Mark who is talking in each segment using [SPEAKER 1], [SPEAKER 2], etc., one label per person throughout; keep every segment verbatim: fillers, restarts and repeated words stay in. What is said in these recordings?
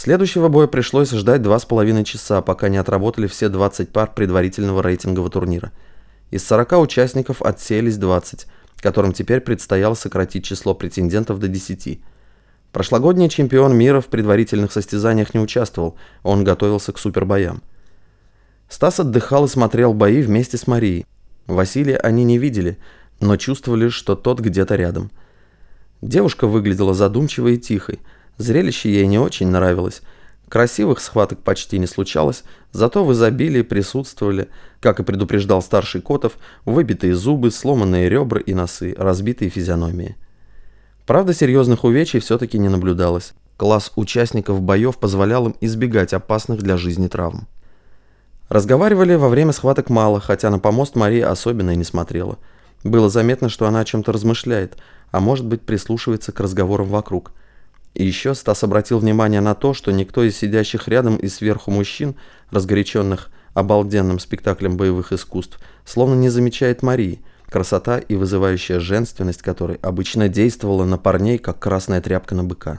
[SPEAKER 1] Следующего боя пришлось ждать два с половиной часа, пока не отработали все двадцать пар предварительного рейтингового турнира. Из сорока участников отсеялись двадцать, которым теперь предстояло сократить число претендентов до десяти. Прошлогодний чемпион мира в предварительных состязаниях не участвовал, он готовился к супербоям. Стас отдыхал и смотрел бои вместе с Марией. Василия они не видели, но чувствовали, что тот где-то рядом. Девушка выглядела задумчивой и тихой. Зрелище ей не очень нравилось. Красивых схваток почти не случалось, зато в изобилии присутствовали, как и предупреждал старший Котов, выбитые зубы, сломанные ребра и носы, разбитые физиономии. Правда, серьезных увечий все-таки не наблюдалось. Класс участников боев позволял им избегать опасных для жизни травм. Разговаривали во время схваток мало, хотя на помост Мария особенно и не смотрела. Было заметно, что она о чем-то размышляет, а может быть прислушивается к разговорам вокруг. И еще Стас обратил внимание на то, что никто из сидящих рядом и сверху мужчин, разгоряченных обалденным спектаклем боевых искусств, словно не замечает Марии, красота и вызывающая женственность которой обычно действовала на парней, как красная тряпка на быка.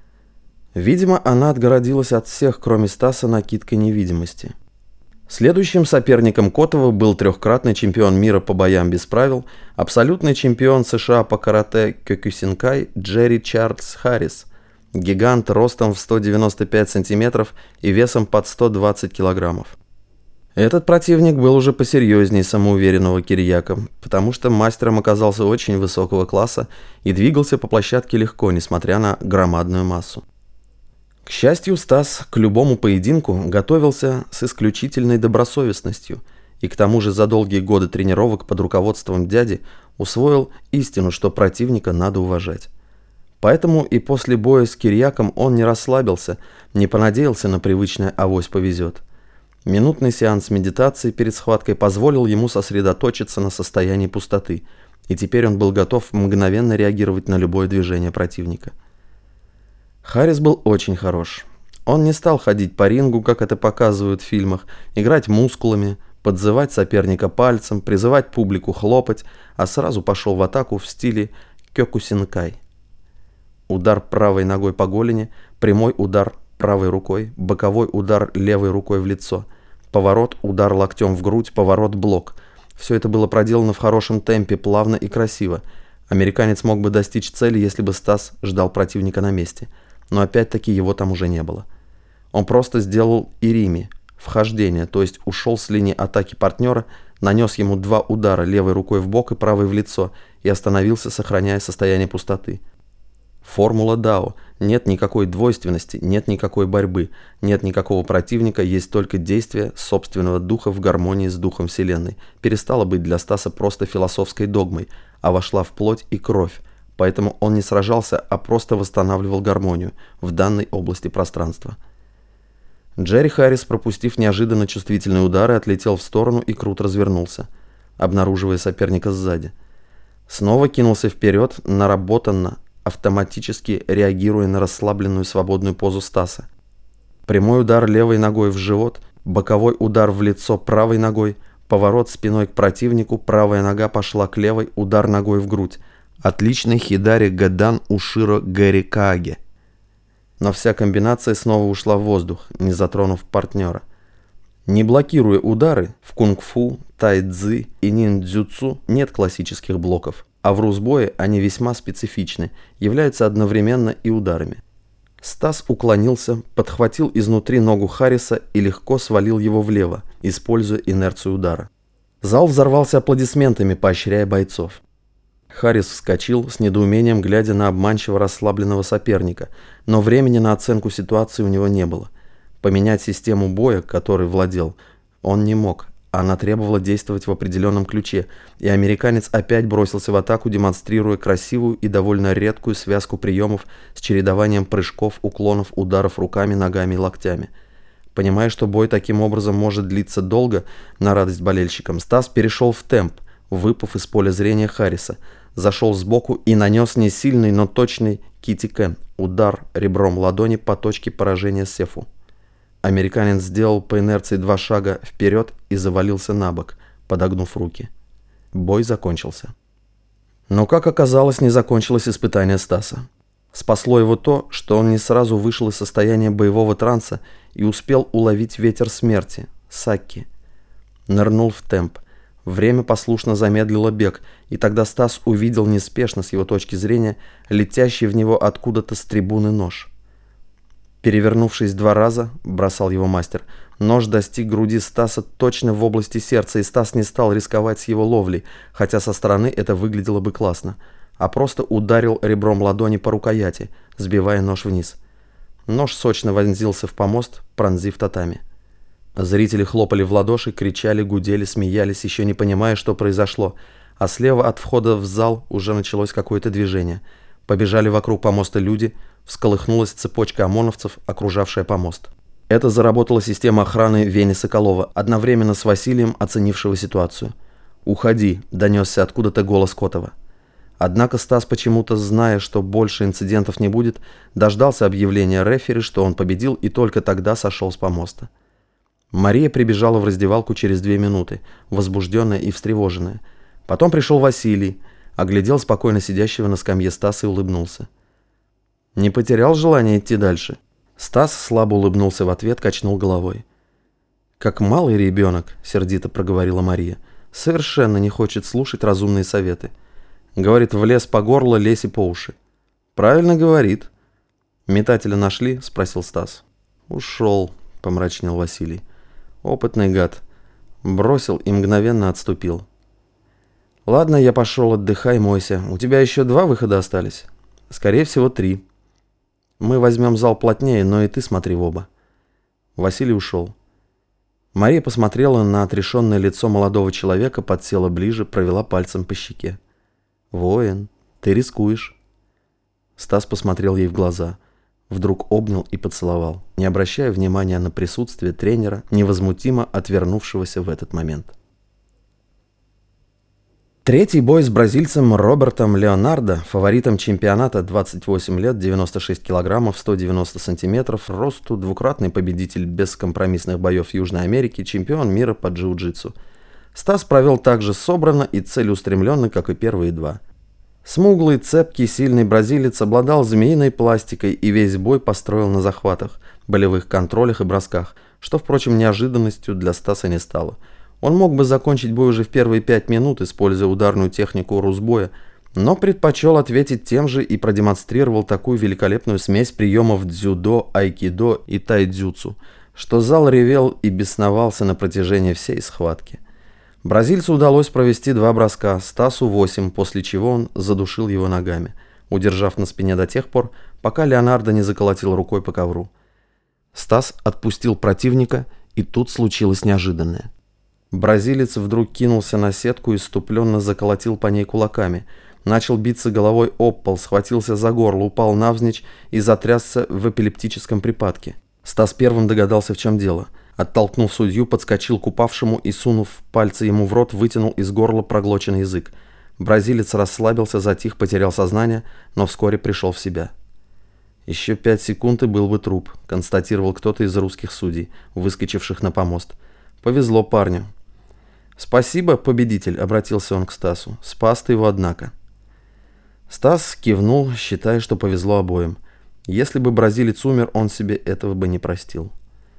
[SPEAKER 1] Видимо, она отгородилась от всех, кроме Стаса, накидкой невидимости. Следующим соперником Котова был трехкратный чемпион мира по боям без правил, абсолютный чемпион США по карате Кёкусинкай Джерри Чарльз Харрис, гигант ростом в сто девяносто пять сантиметров и весом под сто двадцать килограммов. Этот противник был уже посерьезнее самоуверенного Кирьяка, потому что мастером оказался очень высокого класса и двигался по площадке легко, несмотря на громадную массу. К счастью, Стас к любому поединку готовился с исключительной добросовестностью и к тому же за долгие годы тренировок под руководством дяди усвоил истину, что противника надо уважать. Поэтому и после боя с Кирьяком он не расслабился, не понадеялся на привычное «авось повезет». Минутный сеанс медитации перед схваткой позволил ему сосредоточиться на состоянии пустоты, и теперь он был готов мгновенно реагировать на любое движение противника. Харрис был очень хорош. Он не стал ходить по рингу, как это показывают в фильмах, играть мускулами, подзывать соперника пальцем, призывать публику хлопать, а сразу пошел в атаку в стиле Кёкусинкай. Удар правой ногой по голени, прямой удар правой рукой, боковой удар левой рукой в лицо, поворот, удар локтем в грудь, поворот, блок. Все это было проделано в хорошем темпе, плавно и красиво. Американец мог бы достичь цели, если бы Стас ждал противника на месте. Но опять-таки его там уже не было. Он просто сделал ирими, вхождение, то есть ушел с линии атаки партнера, нанес ему два удара левой рукой в бок и правой в лицо и остановился, сохраняя состояние пустоты. Формула Дао. Нет никакой двойственности, нет никакой борьбы, нет никакого противника, есть только действие собственного духа в гармонии с духом Вселенной. Перестала быть для Стаса просто философской догмой, а вошла в плоть и кровь, поэтому он не сражался, а просто восстанавливал гармонию в данной области пространства. Джерри Харрис, пропустив неожиданно чувствительные удары, отлетел в сторону и круто развернулся, обнаруживая соперника сзади. Снова кинулся вперед, наработанно, автоматически реагируя на расслабленную свободную позу Стаса. Прямой удар левой ногой в живот, боковой удар в лицо правой ногой, поворот спиной к противнику, правая нога пошла к левой, удар ногой в грудь. Отличный хидари гадан уширо гарикааге. Но вся комбинация снова ушла в воздух, не затронув партнера. Не блокируя удары, в кунг-фу, тай-цзи и ниндзюцу нет классических блоков. А в русбое они весьма специфичны, являются одновременно и ударами. Стас уклонился, подхватил изнутри ногу Харриса и легко свалил его влево, используя инерцию удара. Зал взорвался аплодисментами, поощряя бойцов. Харрис вскочил, с недоумением глядя на обманчиво расслабленного соперника, но времени на оценку ситуации у него не было. Поменять систему боя, которой владел, он не мог. Она требовала действовать в определенном ключе, и американец опять бросился в атаку, демонстрируя красивую и довольно редкую связку приемов с чередованием прыжков, уклонов, ударов руками, ногами и локтями. Понимая, что бой таким образом может длиться долго, на радость болельщикам, Стас перешел в темп, выпав из поля зрения Харриса, зашел сбоку и нанес не сильный, но точный кити-кен, удар ребром ладони по точке поражения сефу. Американец сделал по инерции два шага вперед и завалился на бок, подогнув руки. Бой закончился. Но, как оказалось, не закончилось испытание Стаса. Спасло его то, что он не сразу вышел из состояния боевого транса и успел уловить ветер смерти, Сакки. Нырнул в темп. Время послушно замедлило бег, и тогда Стас увидел неспешно, с его точки зрения, летящий в него откуда-то с трибуны нож. Перевернувшись два раза, бросал его мастер, нож достиг груди Стаса точно в области сердца, и Стас не стал рисковать с его ловлей, хотя со стороны это выглядело бы классно, а просто ударил ребром ладони по рукояти, сбивая нож вниз. Нож сочно вонзился в помост, пронзив татами. Зрители хлопали в ладоши, кричали, гудели, смеялись, еще не понимая, что произошло, а слева от входа в зал уже началось какое-то движение. Побежали вокруг помоста люди, всколыхнулась цепочка ОМОНовцев, окружавшая помост. Это заработала система охраны Вени Соколова, одновременно с Василием, оценившего ситуацию. «Уходи», — донесся откуда-то голос Котова. Однако Стас, почему-то зная, что больше инцидентов не будет, дождался объявления рефери, что он победил, и только тогда сошел с помоста. Мария прибежала в раздевалку через две минуты, возбужденная и встревоженная. Потом пришел Василий, оглядел спокойно сидящего на скамье Стаса и улыбнулся. «Не потерял желание идти дальше?» Стас слабо улыбнулся в ответ, качнул головой. «Как малый ребенок», — сердито проговорила Мария, — «совершенно не хочет слушать разумные советы. Говорит, в лес по горло, лезь и по уши». «Правильно говорит». «Метателя нашли?» — спросил Стас. «Ушел», — помрачнел Василий. «Опытный гад. Бросил и мгновенно отступил». «Ладно, я пошел, отдыхай, мойся. У тебя еще два выхода остались?» «Скорее всего, три. Мы возьмем зал плотнее, но и ты смотри в оба». Василий ушел. Мария посмотрела на отрешенное лицо молодого человека, подсела ближе, провела пальцем по щеке. «Воин, ты рискуешь». Стас посмотрел ей в глаза. Вдруг обнял и поцеловал, не обращая внимания на присутствие тренера, невозмутимо отвернувшегося в этот момент. Третий бой с бразильцем Робертом Леонардо, фаворитом чемпионата, двадцать восемь лет, девяносто шесть килограммов, сто девяносто сантиметров, росту, двукратный победитель бескомпромиссных боев Южной Америки, чемпион мира по джиу-джитсу. Стас провел так же собрано и целеустремленно, как и первые два. Смуглый, цепкий, сильный бразилец обладал змеиной пластикой и весь бой построил на захватах, болевых контролях и бросках, что, впрочем, неожиданностью для Стаса не стало. Он мог бы закончить бой уже в первые пять минут, используя ударную технику русбоя, но предпочел ответить тем же и продемонстрировал такую великолепную смесь приемов дзюдо, айкидо и тайцзюцу, что зал ревел и бесновался на протяжении всей схватки. Бразильцу удалось провести два броска, Стасу восемь, после чего он задушил его ногами, удержав на спине до тех пор, пока Леонардо не заколотил рукой по ковру. Стас отпустил противника, и тут случилось неожиданное. Бразилец вдруг кинулся на сетку и иступленно заколотил по ней кулаками, начал биться головой об пол, схватился за горло, упал навзничь и затрясся в эпилептическом припадке. Стас первым догадался, в чем дело. Оттолкнув судью, подскочил к упавшему и, сунув пальцы ему в рот, вытянул из горла проглоченный язык. Бразилец расслабился, затих, потерял сознание, но вскоре пришел в себя. «Еще пять секунд и был бы труп», — констатировал кто-то из русских судей, выскочивших на помост. «Повезло парню». «Спасибо, победитель», — обратился он к Стасу. «Спас ты его, однако». Стас кивнул, считая, что повезло обоим. Если бы бразилец умер, он себе этого бы не простил.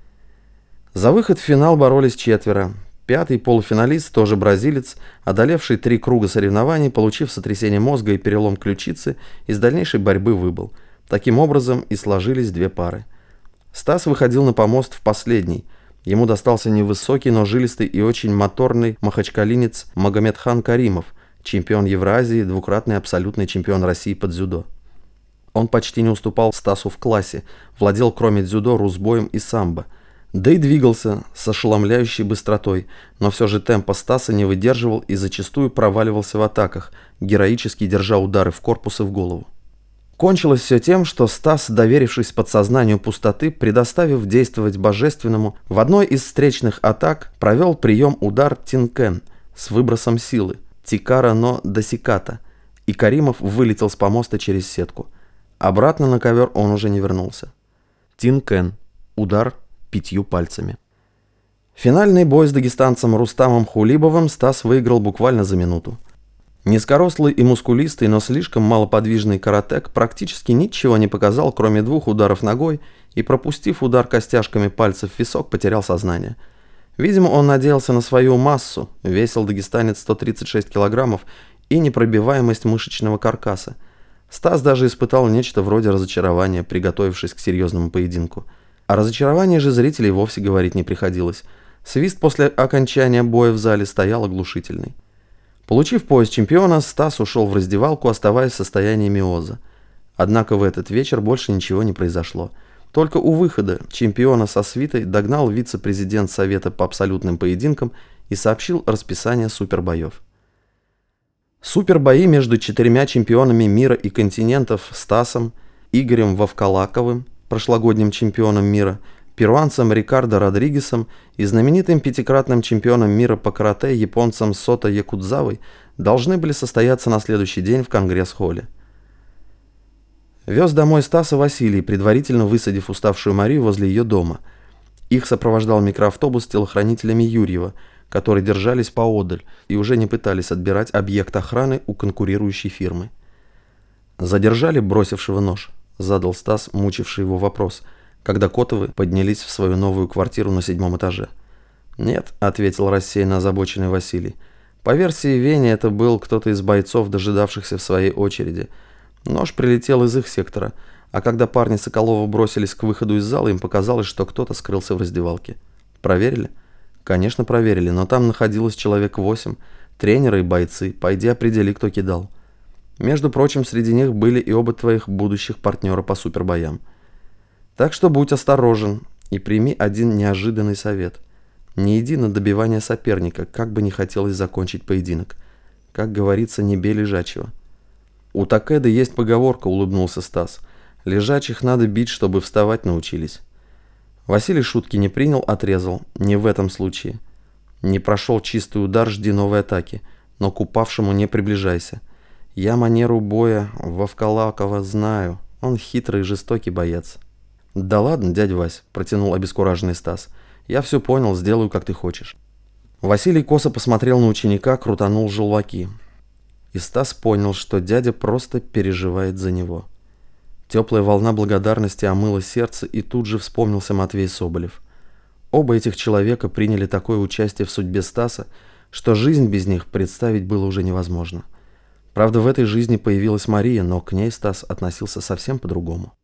[SPEAKER 1] За выход в финал боролись четверо. Пятый полуфиналист, тоже бразилец, одолевший три круга соревнований, получив сотрясение мозга и перелом ключицы, из дальнейшей борьбы выбыл. Таким образом и сложились две пары. Стас выходил на помост в последний. Ему достался невысокий, но жилистый и очень моторный махачкалинец Магомедхан Каримов, чемпион Евразии, двукратный абсолютный чемпион России по дзюдо. Он почти не уступал Стасу в классе, владел кроме дзюдо русбоем и самбо. Да и двигался с ошеломляющей быстротой, но все же темпа Стаса не выдерживал и зачастую проваливался в атаках, героически держа удары в корпус и в голову. Кончилось все тем, что Стас, доверившись подсознанию пустоты, предоставив действовать божественному, в одной из встречных атак провел прием удар тинкен с выбросом силы, тикара но досиката, и Каримов вылетел с помоста через сетку. Обратно на ковер он уже не вернулся. Тинкен. Удар пятью пальцами. Финальный бой с дагестанцем Рустамом Хулибовым Стас выиграл буквально за минуту. Низкорослый и мускулистый, но слишком малоподвижный каратек практически ничего не показал, кроме двух ударов ногой, и, пропустив удар костяшками пальцев в висок, потерял сознание. Видимо, он надеялся на свою массу, весил дагестанец сто тридцать шесть килограммов, и непробиваемость мышечного каркаса. Стас даже испытал нечто вроде разочарования, приготовившись к серьезному поединку. О разочаровании же зрителей вовсе говорить не приходилось. Свист после окончания боя в зале стоял оглушительный. Получив пояс чемпиона, Стас ушел в раздевалку, оставаясь в состоянии миоза. Однако в этот вечер больше ничего не произошло. Только у выхода чемпиона со свитой догнал вице-президент Совета по абсолютным поединкам и сообщил расписание супербоев. Супербои между четырьмя чемпионами мира и континентов Стасом, Игорем Вовкалаковым, прошлогодним чемпионом мира, перуанцем Рикардо Родригесом и знаменитым пятикратным чемпионом мира по карате японцем Сото Якудзавой должны были состояться на следующий день в Конгресс-холле. Вез домой Стаса Василий, предварительно высадив уставшую Марию возле ее дома. Их сопровождал микроавтобус с телохранителями Юрьева, которые держались поодаль и уже не пытались отбирать объект охраны у конкурирующей фирмы. «Задержали бросившего нож?» – задал Стас, мучивший его вопрос, когда Котовы поднялись в свою новую квартиру на седьмом этаже. «Нет», — ответил рассеянно озабоченный Василий. «По версии Вени, это был кто-то из бойцов, дожидавшихся в своей очереди. Нож прилетел из их сектора, а когда парни Соколова бросились к выходу из зала, им показалось, что кто-то скрылся в раздевалке. Проверили?» «Конечно, проверили, но там находилось человек восемь, тренеры и бойцы. Пойди определи, кто кидал. Между прочим, среди них были и оба твоих будущих партнера по супербоям. Так что будь осторожен и прими один неожиданный совет. Не иди на добивание соперника, как бы не хотелось закончить поединок. Как говорится, не бей лежачего». «У Такеды есть поговорка», — улыбнулся Стас. «Лежачих надо бить, чтобы вставать научились». Василий шутки не принял, отрезал. «Не в этом случае. Не прошел чистый удар, жди новой атаки, но к упавшему не приближайся. Я манеру боя Вовкалакова знаю, он хитрый и жестокий боец». «Да ладно, дядя Вась», — протянул обескураженный Стас. «Я все понял, сделаю, как ты хочешь». Василий косо посмотрел на ученика, крутанул желваки. И Стас понял, что дядя просто переживает за него. Теплая волна благодарности омыла сердце, и тут же вспомнился Матвей Соболев. Оба этих человека приняли такое участие в судьбе Стаса, что жизнь без них представить было уже невозможно. Правда, в этой жизни появилась Мария, но к ней Стас относился совсем по-другому.